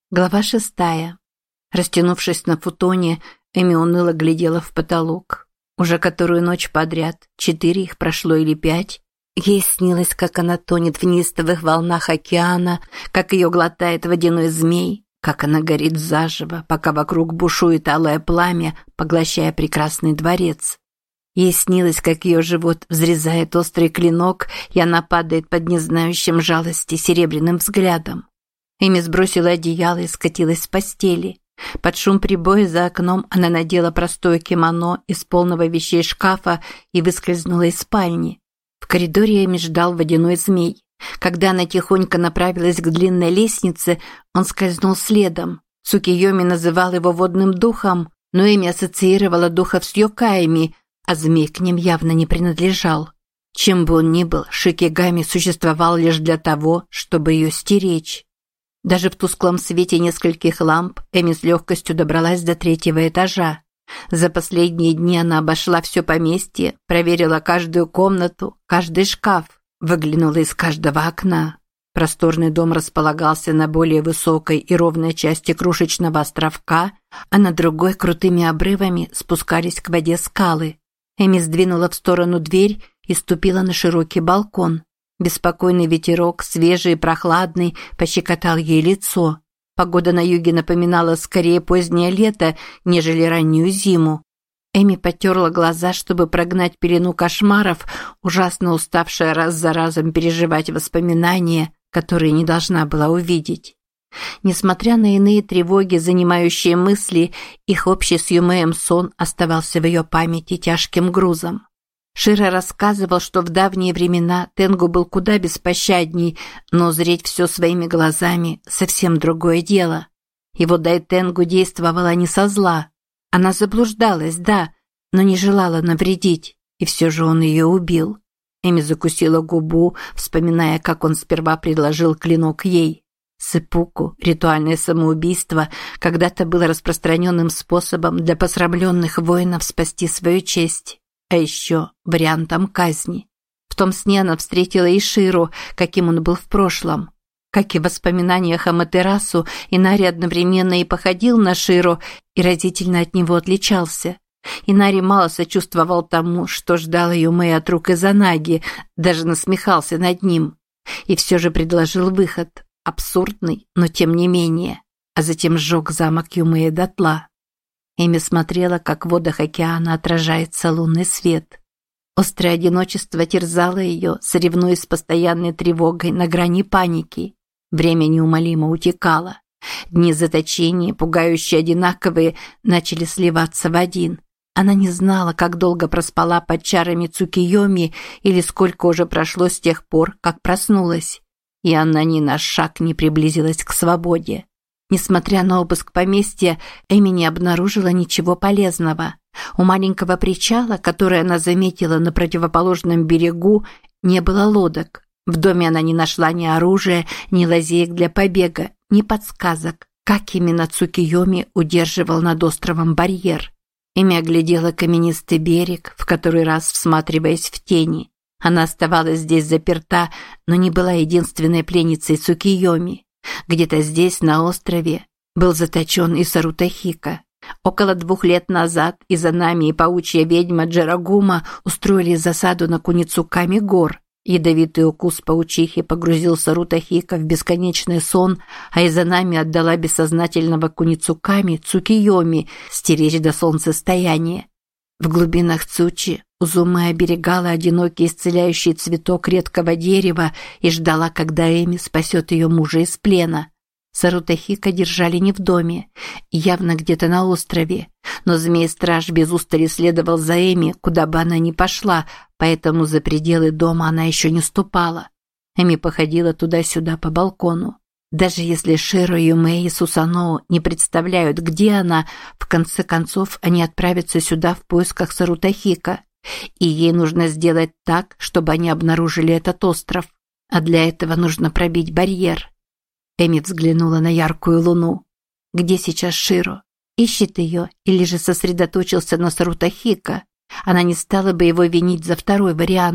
Глава 6. Растянувшись на футоне, Эми уныло глядела в потолок. Уже которую ночь подряд, 4 их прошло или 5, ей снилось, как она тонет в неистовых волнах океана, как ее глотает водяной змей, как она горит заживо, пока вокруг бушует алое пламя, поглощая прекрасный дворец. Ей снилось, как ее живот взрезает острый клинок, и она падает под незнающим жалости серебряным взглядом. Эми сбросила одеяло и скатилась с постели. Под шум прибоя за окном она надела простое кимоно из полного вещей шкафа и выскользнула из спальни. В коридоре Эми ждал водяной змей. Когда она тихонько направилась к длинной лестнице, он скользнул следом. Цукиёми называл его водным духом, но Эми ассоциировала духов с йокаями, а змей к ним явно не принадлежал. Чем бы он ни был, Шикигами существовал лишь для того, чтобы ее стеречь. Даже в тусклом свете нескольких ламп Эми с легкостью добралась до 3-го этажа. За последние дни она обошла все поместье, проверила каждую комнату, каждый шкаф, выглянула из каждого окна. Просторный дом располагался на более высокой и ровной части крошечного островка, а на другой крутыми обрывами спускались к воде скалы. Эми сдвинула в сторону дверь и ступила на широкий балкон. Беспокойный ветерок, свежий и прохладный, пощекотал ей лицо. Погода на юге напоминала скорее позднее лето, нежели раннюю зиму. Эми потерла глаза, чтобы прогнать пелену кошмаров, ужасно уставшая раз за разом переживать воспоминания, которые не должна была увидеть. Несмотря на иные тревоги, занимающие мысли, их общий с Юмеем сон оставался в ее памяти тяжким грузом. Широ рассказывал, что в давние времена Тенгу был куда беспощадней, но зреть все своими глазами – совсем другое дело. Его Дайтенгу действовала не со зла. Она заблуждалась, да, но не желала навредить, и все же он ее убил. Эми закусила губу, вспоминая, как он сперва предложил клинок ей. Сэппуку, ритуальное самоубийство, когда-то было распространенным способом для посрамленных воинов спасти свою честь. А еще вариантом казни. В том сне она встретила Иширу, каким он был в прошлом. Как и в воспоминаниях о Матерасу, Инари одновременно и походил на Ширу, и разительно от него отличался. Инари мало сочувствовал тому, что ждал Юмэй от рук Изанаги, даже насмехался над ним. И все же предложил выход, абсурдный, но тем не менее, а затем сжег замок Юмэя дотла. Эми смотрела, как в водах океана отражается лунный свет. Острое одиночество терзало ее, соревнуясь с постоянной тревогой на грани паники. Время неумолимо утекало. Дни заточения, пугающие одинаковые, начали сливаться в один. Она не знала, как долго проспала под чарами Цукиёми или сколько уже прошло с тех пор, как проснулась. И она ни на шаг не приблизилась к свободе. Несмотря на обыск поместья, Эми не обнаружила ничего полезного. У маленького причала, который она заметила на противоположном берегу, не было лодок. В доме она не нашла ни оружия, ни лазеек для побега, ни подсказок, как именно Цукиёми удерживал над островом барьер. Эми оглядела каменистый берег, в который раз всматриваясь в тени. Она оставалась здесь заперта, но не была единственной пленницей Цукиёми. Где-то здесь, на острове, был заточен и Сарутахика. Около 2 лет назад Изанами и паучья ведьма Джарагума устроили засаду на Куницуками гор. Ядовитый укус паучихи погрузил Сарутахика в бесконечный сон, а Изанами отдала бессознательного Куницуками Цукиёми стеречь до солнцестояния. В глубинах Цучи Узумэ оберегала одинокий исцеляющий цветок редкого дерева и ждала, когда Эми спасет ее мужа из плена. Сарутахика держали не в доме, явно где-то на острове, но змей-страж без устали следовал за Эми, куда бы она ни пошла, поэтому за пределы дома она еще не ступала. Эми походила туда-сюда по балкону. Даже если Широ, Юмэй и Сусаноу не представляют, где она, в конце концов они отправятся сюда в поисках Сарутахика. И ей нужно сделать так, чтобы они обнаружили этот остров. А для этого нужно пробить барьер. Эми взглянула на яркую луну. Где сейчас Широ? Ищет ее или же сосредоточился на Сарутахика? Она не стала бы его винить за второй вариант.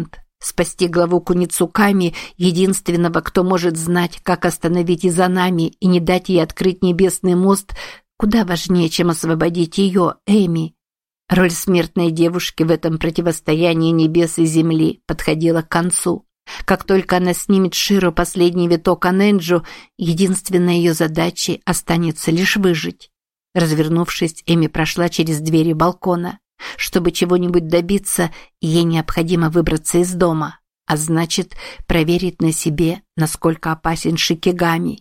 Спасти главу Куницуками, единственного, кто может знать, как остановить Изанами и не дать ей открыть небесный мост, куда важнее, чем освободить ее, Эми. Роль смертной девушки в этом противостоянии небес и земли подходила к концу. Как только она снимет с Широ последний виток Анэнджу, единственной ее задачей останется лишь выжить. Развернувшись, Эми прошла через двери балкона. Чтобы чего-нибудь добиться, ей необходимо выбраться из дома, а значит, проверить на себе, насколько опасен шикигами.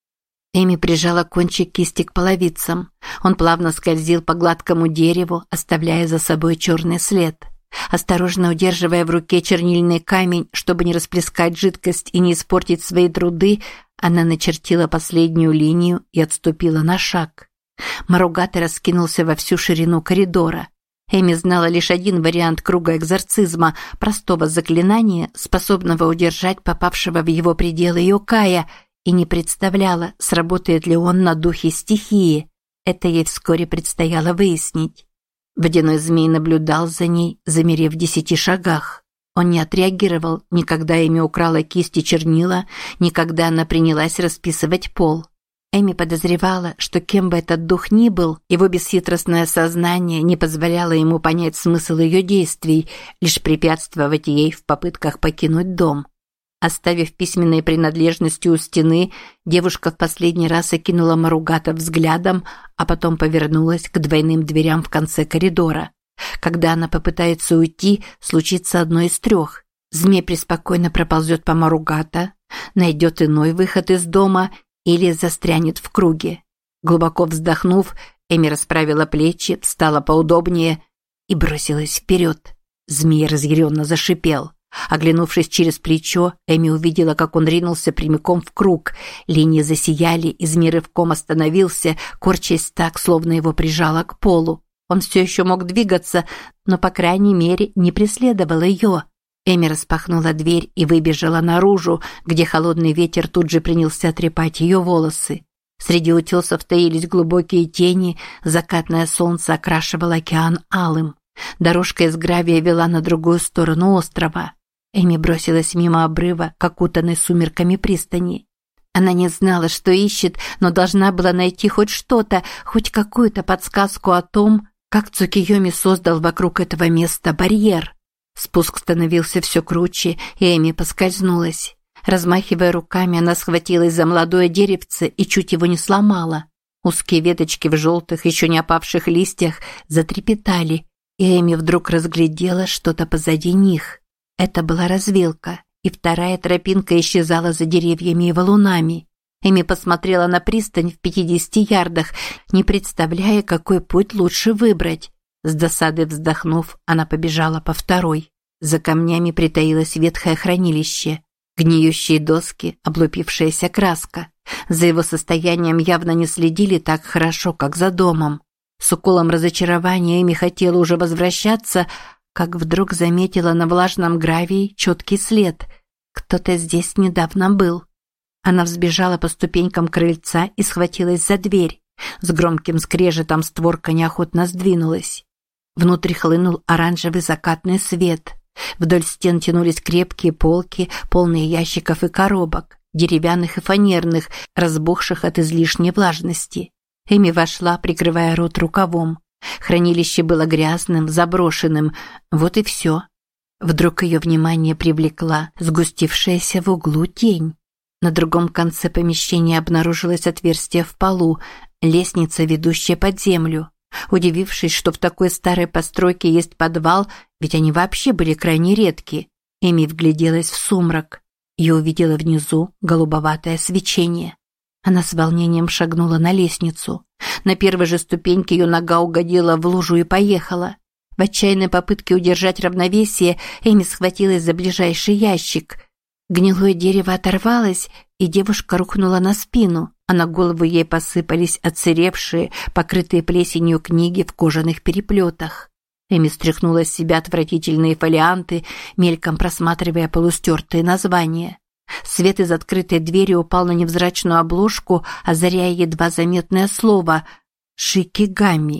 Эми прижала кончик кисти к половицам. Он плавно скользил по гладкому дереву, оставляя за собой черный след. Осторожно удерживая в руке чернильный камень, чтобы не расплескать жидкость и не испортить свои труды, она начертила последнюю линию и отступила на шаг. Маругата раскинулся во всю ширину коридора. Эми знала лишь один вариант круга экзорцизма, простого заклинания, способного удержать попавшего в его пределы Йокая, и не представляла, сработает ли он на духе стихии. Это ей вскоре предстояло выяснить. Водяной змей наблюдал за ней, замерев в 10 шагах. Он не отреагировал, ни когда Эми украла кисть и чернила, ни когда она принялась расписывать пол. Эми подозревала, что кем бы этот дух ни был, его бесхитростное сознание не позволяло ему понять смысл ее действий, лишь препятствовать ей в попытках покинуть дом. Оставив письменные принадлежности у стены, девушка в последний раз окинула Маругата взглядом, а потом повернулась к двойным дверям в конце коридора. Когда она попытается уйти, случится одно из трех. Змей преспокойно проползет по Маругата, найдет иной выход из дома или застрянет в круге. Глубоко вздохнув, Эми расправила плечи, встала поудобнее и бросилась вперед. Змей разъяренно зашипел. Оглянувшись через плечо, Эми увидела, как он ринулся прямиком в круг. Линии засияли, и змей рывком остановился, корчась так, словно его прижало к полу. Он все еще мог двигаться, но, по крайней мере, не преследовал ее. Эми распахнула дверь и выбежала наружу, где холодный ветер тут же принялся трепать ее волосы. Среди утесов таились глубокие тени, закатное солнце окрашивало океан алым. Дорожка из гравия вела на другую сторону острова. Эми бросилась мимо обрыва к окутанной сумерками пристани. Она не знала, что ищет, но должна была найти хоть что-то, хоть какую-то подсказку о том, как Цукиёми создал вокруг этого места барьер. Спуск становился все круче, и Эми поскользнулась. Размахивая руками, она схватилась за молодое деревце и чуть его не сломала. Узкие веточки в желтых, еще не опавших листьях затрепетали, и Эми вдруг разглядела что-то позади них. Это была развилка, и вторая тропинка исчезала за деревьями и валунами. Эми посмотрела на пристань в 50 ярдах, не представляя, какой путь лучше выбрать. С досадой вздохнув, она побежала по второй. За камнями притаилось ветхое хранилище. Гниющие доски, облупившаяся краска. За его состоянием явно не следили так хорошо, как за домом. С уколом разочарования Эми хотела уже возвращаться, как вдруг заметила на влажном гравии четкий след. Кто-то здесь недавно был. Она взбежала по ступенькам крыльца и схватилась за дверь. С громким скрежетом створка неохотно сдвинулась. Внутрь хлынул оранжевый закатный свет. Вдоль стен тянулись крепкие полки, полные ящиков и коробок, деревянных и фанерных, разбухших от излишней влажности. Эми вошла, прикрывая рот рукавом. Хранилище было грязным, заброшенным. Вот и все. Вдруг ее внимание привлекла сгустившаяся в углу тень. На другом конце помещения обнаружилось отверстие в полу, лестница, ведущая под землю. Удивившись, что в такой старой постройке есть подвал, ведь они вообще были крайне редки, Эми вгляделась в сумрак и увидела внизу голубоватое свечение. Она с волнением шагнула на лестницу. На первой же ступеньке ее нога угодила в лужу и поехала. В отчаянной попытке удержать равновесие Эми схватилась за ближайший ящик. Гнилое дерево оторвалось, и девушка рухнула на спину, а на голову ей посыпались отсыревшие, покрытые плесенью книги в кожаных переплетах. Эми стряхнула с себя отвратительные фолианты, мельком просматривая полустертые названия. Свет из открытой двери упал на невзрачную обложку, озаряя едва заметное слово «Шикигами».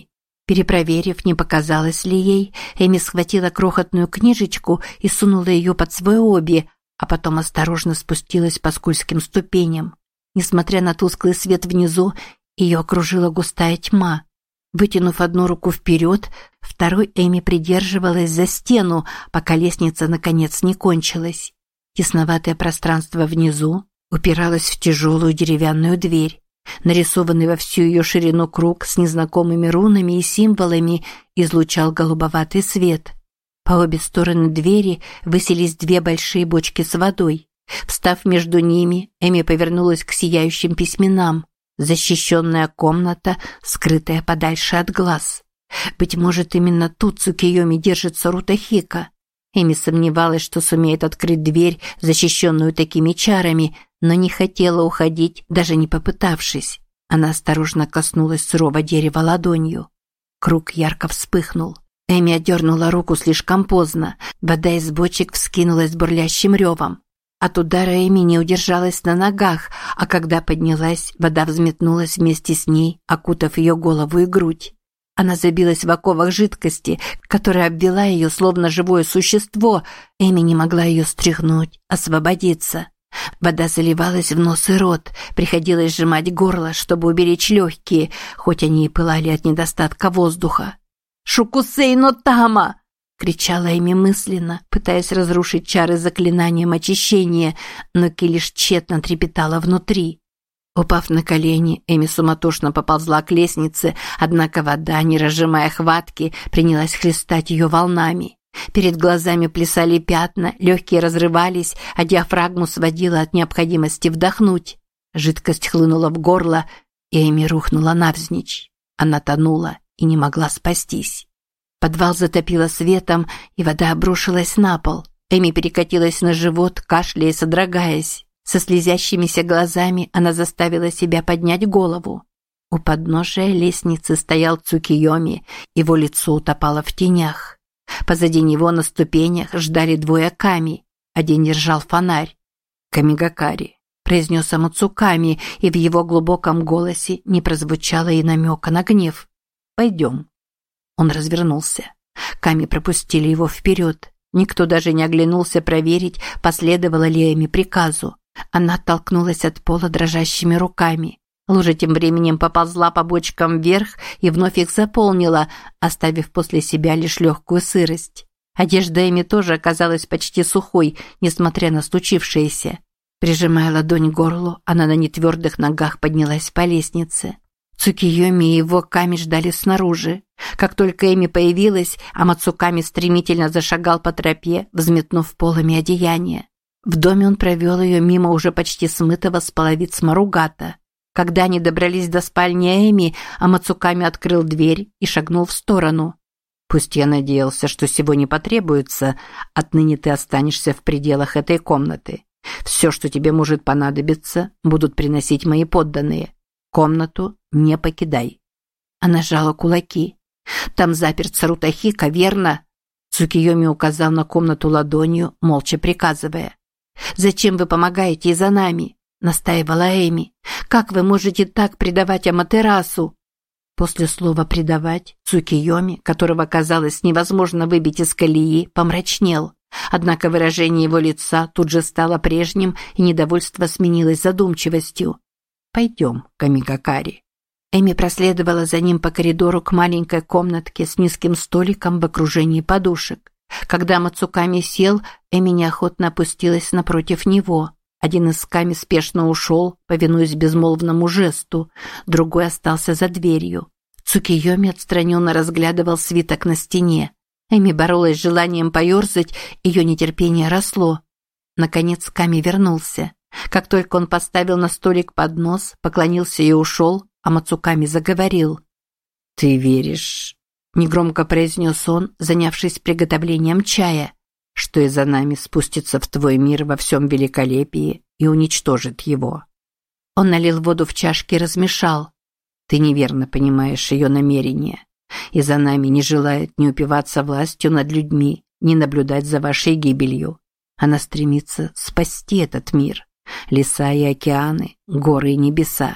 Перепроверив, не показалось ли ей, Эми схватила крохотную книжечку и сунула ее под свой оби, а потом осторожно спустилась по скользким ступеням. Несмотря на тусклый свет внизу, ее окружила густая тьма. Вытянув одну руку вперед, второй Эми придерживалась за стену, пока лестница наконец не кончилась. Тесноватое пространство внизу упиралось в тяжелую деревянную дверь. Нарисованный во всю ее ширину круг с незнакомыми рунами и символами излучал голубоватый свет. По обе стороны двери высились две большие бочки с водой. Встав между ними, Эми повернулась к сияющим письменам. Защищенная комната, скрытая подальше от глаз. Быть может, именно тут Цукиёми держится Рутахика. Эми сомневалась, что сумеет открыть дверь, защищенную такими чарами, но не хотела уходить, даже не попытавшись. Она осторожно коснулась сырого дерева ладонью. Круг ярко вспыхнул. Эми отдернула руку слишком поздно. Вода из бочек вскинулась бурлящим ревом. От удара Эми не удержалась на ногах, а когда поднялась, вода взметнулась вместе с ней, окутав ее голову и грудь. Она забилась в оковах жидкости, которая обвела ее словно живое существо. Эми не могла ее стряхнуть, освободиться. Вода заливалась в нос и рот, приходилось сжимать горло, чтобы уберечь легкие, хоть они и пылали от недостатка воздуха. «Шукусей но тама!» — кричала Эми мысленно, пытаясь разрушить чары заклинанием очищения, но Ки лишь тщетно трепетала внутри. Упав на колени, Эми суматошно поползла к лестнице, однако вода, не разжимая хватки, принялась хлестать ее волнами. Перед глазами плясали пятна, легкие разрывались, а диафрагму сводило от необходимости вдохнуть. Жидкость хлынула в горло, и Эми рухнула навзничь. Она тонула и не могла спастись. Подвал затопило светом, и вода обрушилась на пол. Эми перекатилась на живот, кашляя и содрогаясь. Со слезящимися глазами она заставила себя поднять голову. У подножия лестницы стоял Цукиёми, его лицо утопало в тенях. Позади него на ступенях ждали двое ками. Один держал фонарь. «Камигакари», – произнес Амацуками, и в его глубоком голосе не прозвучало и намека на гнев. «Пойдем». Он развернулся. Ками пропустили его вперед. Никто даже не оглянулся проверить, последовало ли Эми приказу. Она оттолкнулась от пола дрожащими руками. Лужа тем временем поползла по бочкам вверх и вновь их заполнила, оставив после себя лишь легкую сырость. Одежда Эми тоже оказалась почти сухой, несмотря на случившееся. Прижимая ладонь к горлу, она на нетвердых ногах поднялась по лестнице. Цукиёми и его Ками ждали снаружи. Как только Эми появилась, Амацуками стремительно зашагал по тропе, взметнув полами одеяния. В доме он провел ее мимо уже почти смытого с половиц Маругата. Когда они добрались до спальни Эми, Амацуками открыл дверь и шагнул в сторону. «Пусть я надеялся, что всего не потребуется, отныне ты останешься в пределах этой комнаты. Все, что тебе может понадобиться, будут приносить мои подданные. Комнату не покидай». Она сжала кулаки. «Там заперт Сарутахика, верно?» Цукиёми указал на комнату ладонью, молча приказывая. «Зачем вы помогаете и за нами?» – настаивала Эми. «Как вы можете так предавать Аматерасу?» После слова «предавать» Цукиёми, которого казалось невозможно выбить из колеи, помрачнел. Однако выражение его лица тут же стало прежним, и недовольство сменилось задумчивостью. «Пойдем, Камигакари». Эми проследовала за ним по коридору к маленькой комнатке с низким столиком в окружении подушек. Когда Мацуками сел, Эми неохотно опустилась напротив него. Один из Ками спешно ушел, повинуясь безмолвному жесту, другой остался за дверью. Цукиёми отстраненно разглядывал свиток на стене. Эми боролась с желанием поерзать, ее нетерпение росло. Наконец Ками вернулся. Как только он поставил на столик поднос, поклонился и ушел, а Мацуками заговорил. «Ты веришь?» – негромко произнес он, занявшись приготовлением чая, «что из-за нами спустится в твой мир во всем великолепии и уничтожит его». Он налил воду в чашки и размешал. «Ты неверно понимаешь ее намерения. И за нами не желает ни упиваться властью над людьми, ни наблюдать за вашей гибелью. Она стремится спасти этот мир. Леса и океаны, горы и небеса.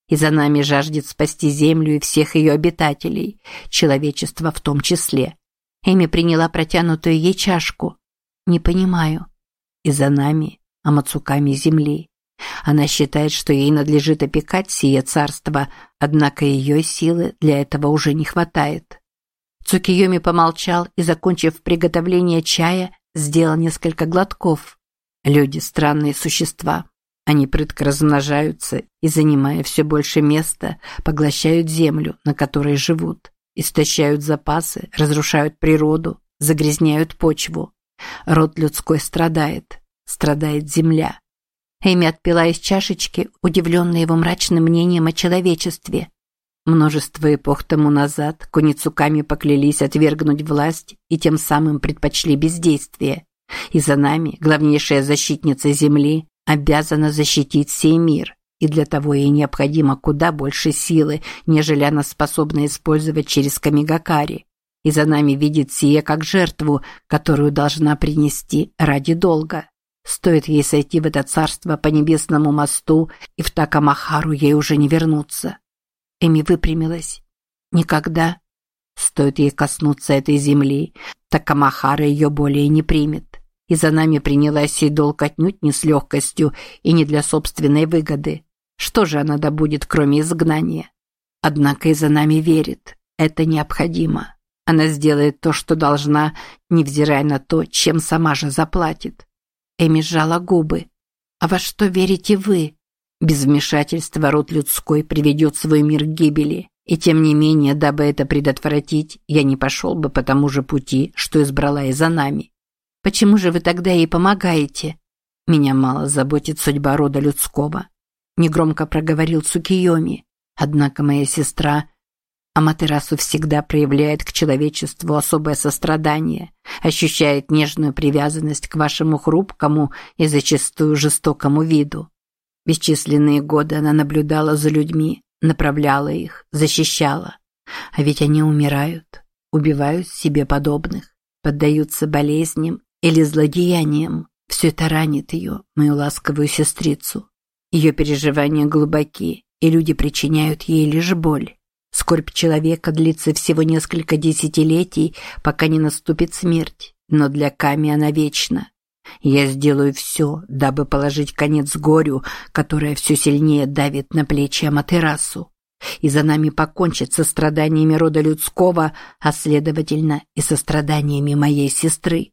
и за нами жаждет спасти Землю и всех ее обитателей, человечество в том числе. Эми приняла протянутую ей чашку. Не понимаю. И за нами, амацуками Земли. Она считает, что ей надлежит опекать сие царство, однако ее силы для этого уже не хватает. Цукиёми помолчал и, закончив приготовление чая, сделал несколько глотков. Люди – странные существа. Они прытко размножаются и, занимая все больше места, поглощают землю, на которой живут, истощают запасы, разрушают природу, загрязняют почву. Род людской страдает, страдает земля. Эми отпила из чашечки, удивленная его мрачным мнением о человечестве. Множество эпох тому назад куницуками поклялись отвергнуть власть и тем самым предпочли бездействие. И за нами главнейшая защитница Земли обязана защитить сей мир, и для того ей необходимо куда больше силы, нежели она способна использовать через Камигакари. И за нами видит сие как жертву, которую должна принести ради долга. Стоит ей сойти в это царство по небесному мосту, и в Такамахару ей уже не вернуться. Эми выпрямилась. Никогда. Стоит ей коснуться этой земли, Такамахара ее более не примет. И за нами принялась сей долг отнюдь не с легкостью и не для собственной выгоды. Что же она добудет, кроме изгнания? Однако и за нами верит. Это необходимо. Она сделает то, что должна, невзирая на то, чем сама же заплатит. Эми сжала губы. «А во что верите вы?» Без вмешательства род людской приведет свой мир к гибели. И тем не менее, дабы это предотвратить, я не пошел бы по тому же пути, что избрала и за нами. Почему же вы тогда ей помогаете? Меня мало заботит судьба рода людского. Негромко проговорил Цукиёми. Однако моя сестра Аматерасу всегда проявляет к человечеству особое сострадание, ощущает нежную привязанность к вашему хрупкому и зачастую жестокому виду. Бесчисленные годы она наблюдала за людьми, направляла их, защищала. А ведь они умирают, убивают себе подобных, поддаются болезням или злодеяниям. Все это ранит ее, мою ласковую сестрицу. Ее переживания глубоки, и люди причиняют ей лишь боль. Скорбь человека длится всего несколько десятилетий, пока не наступит смерть, но для Ками она вечна. Я сделаю все, дабы положить конец горю, которое все сильнее давит на плечи Аматерасу. И за нами покончит со страданиями рода людского, а следовательно и со страданиями моей сестры.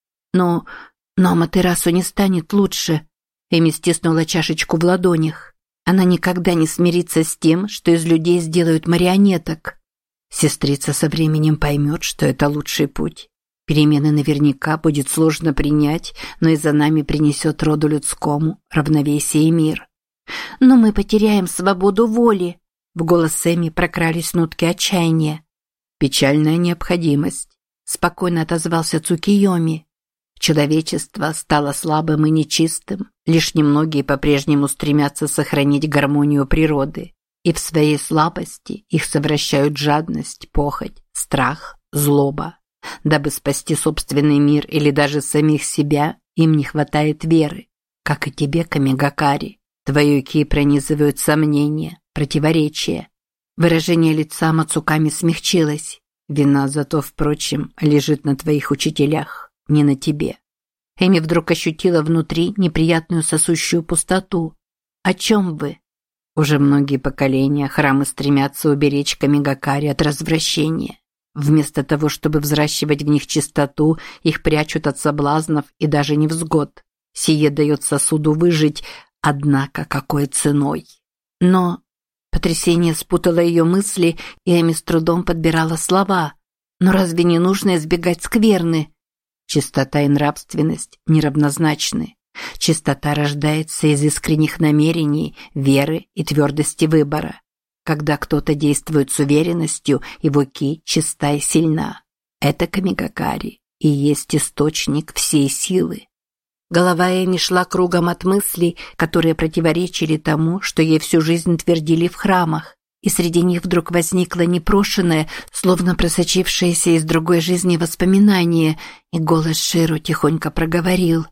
Но Аматерасу не станет лучше. Эми стиснула чашечку в ладонях. Она никогда не смирится с тем, что из людей сделают марионеток. Сестрица со временем поймет, что это лучший путь. Перемены наверняка будет сложно принять, но и за нами принесет роду людскому равновесие и мир. Но мы потеряем свободу воли. В голос Эми прокрались нотки отчаяния. Печальная необходимость, спокойно отозвался Цукиёми. Человечество стало слабым и нечистым, лишь немногие по-прежнему стремятся сохранить гармонию природы, и в своей слабости их совращают жадность, похоть, страх, злоба. Дабы спасти собственный мир или даже самих себя, им не хватает веры, как и тебе, Камигакари. Твою ки пронизывают сомнения, противоречия. Выражение лица Мацуками смягчилось. Вина зато, впрочем, лежит на твоих учителях, не на тебе. Эми вдруг ощутила внутри неприятную сосущую пустоту. О чем вы? Уже многие поколения храмы стремятся уберечь Камигакари от развращения. Вместо того, чтобы взращивать в них чистоту, их прячут от соблазнов и даже невзгод. Сие дает сосуду выжить, однако какой ценой? Но потрясение спутало ее мысли, и Эми с трудом подбирала слова. Но разве не нужно избегать скверны? Чистота и нравственность неравнозначны. Чистота рождается из искренних намерений, веры и твердости выбора. Когда кто-то действует с уверенностью, его ки чиста и сильна. Это Камигакари и есть источник всей силы. Голова Эми шла кругом от мыслей, которые противоречили тому, что ей всю жизнь твердили в храмах, и среди них вдруг возникло непрошеное, словно просочившееся из другой жизни воспоминание, и голос Ширу тихонько проговорил: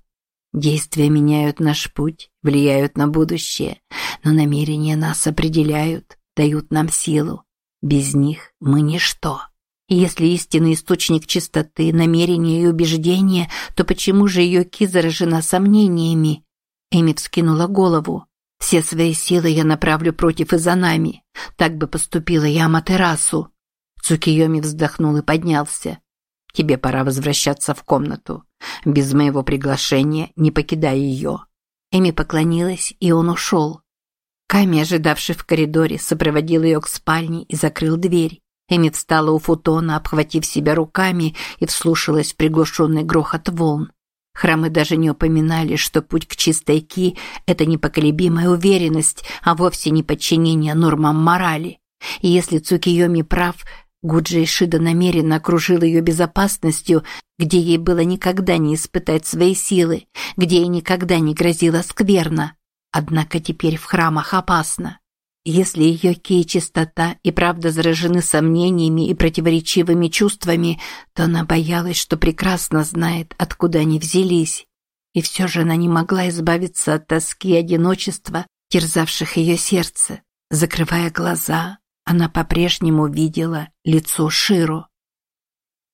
Действия меняют наш путь, влияют на будущее, но намерения нас определяют, дают нам силу. Без них мы ничто. И если истинный источник чистоты, намерения и убеждения, то почему же ее ки заражена сомнениями? Эми вскинула голову. Все свои силы я направлю против Изанами. Так бы поступила и Аматерасу. Цукиёми вздохнул и поднялся. Тебе пора возвращаться в комнату. Без моего приглашения не покидай ее. Эми поклонилась, и он ушел. Ками, ожидавший в коридоре, сопроводил ее к спальне и закрыл дверь. Эми встала у футона, обхватив себя руками, и вслушалась в приглушенный грохот волн. Храмы даже не упоминали, что путь к чистой ки – это непоколебимая уверенность, а вовсе не подчинение нормам морали. И если Цукиёми прав, Гуджи Ишида намеренно окружил ее безопасностью, где ей было никогда не испытать свои силы, где ей никогда не грозила скверна. Однако теперь в храмах опасно. Если ее ки и чистота и правда заражены сомнениями и противоречивыми чувствами, то она боялась, что прекрасно знает, откуда они взялись. И все же она не могла избавиться от тоски и одиночества, терзавших ее сердце. Закрывая глаза, она по-прежнему видела лицо Широ.